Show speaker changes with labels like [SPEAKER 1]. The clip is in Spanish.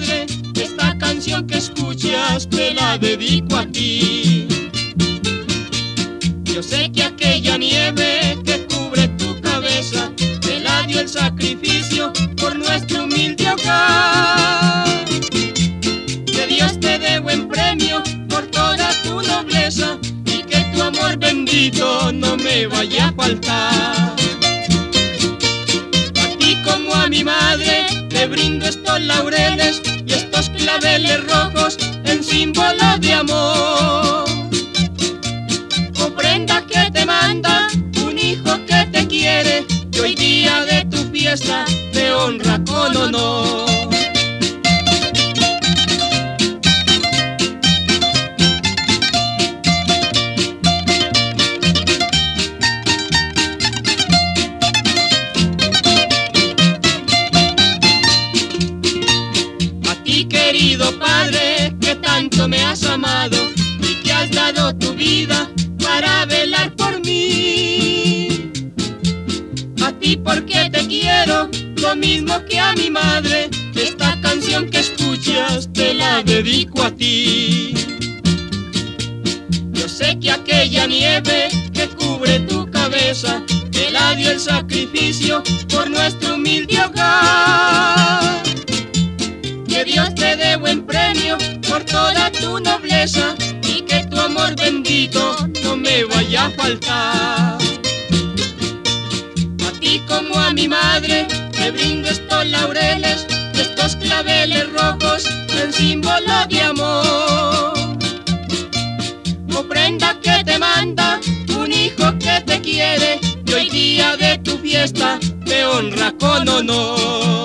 [SPEAKER 1] madre, esta canción que escuchas te la dedico a ti. Yo sé que aquella nieve que cubre tu cabeza te la dio el sacrificio por nuestro humilde hogar. Que Dios te dé buen premio por toda tu nobleza y que tu amor bendito no me vaya a faltar. A ti como a mi madre te brindo estos laureles y estos claveles rojos en símbolo de amor. Ofrenda que te manda un hijo que te quiere y hoy día de tu fiesta te honra con honor. Querido Padre, que tanto me has amado y que has dado tu vida para velar por mí. A ti porque te quiero, lo mismo que a mi madre, esta canción que escuchas te la dedico a ti. Yo sé que aquella nieve que cubre tu cabeza te la dio el sacrificio por nuestro humilde hogar. Que Dios te dé buen premio por toda tu nobleza y que tu amor bendito no me vaya a faltar. A ti como a mi madre te brindo estos laureles, estos claveles rojos en símbolo de amor. Ofrenda que te manda un hijo que te quiere y hoy día de tu fiesta te honra con honor.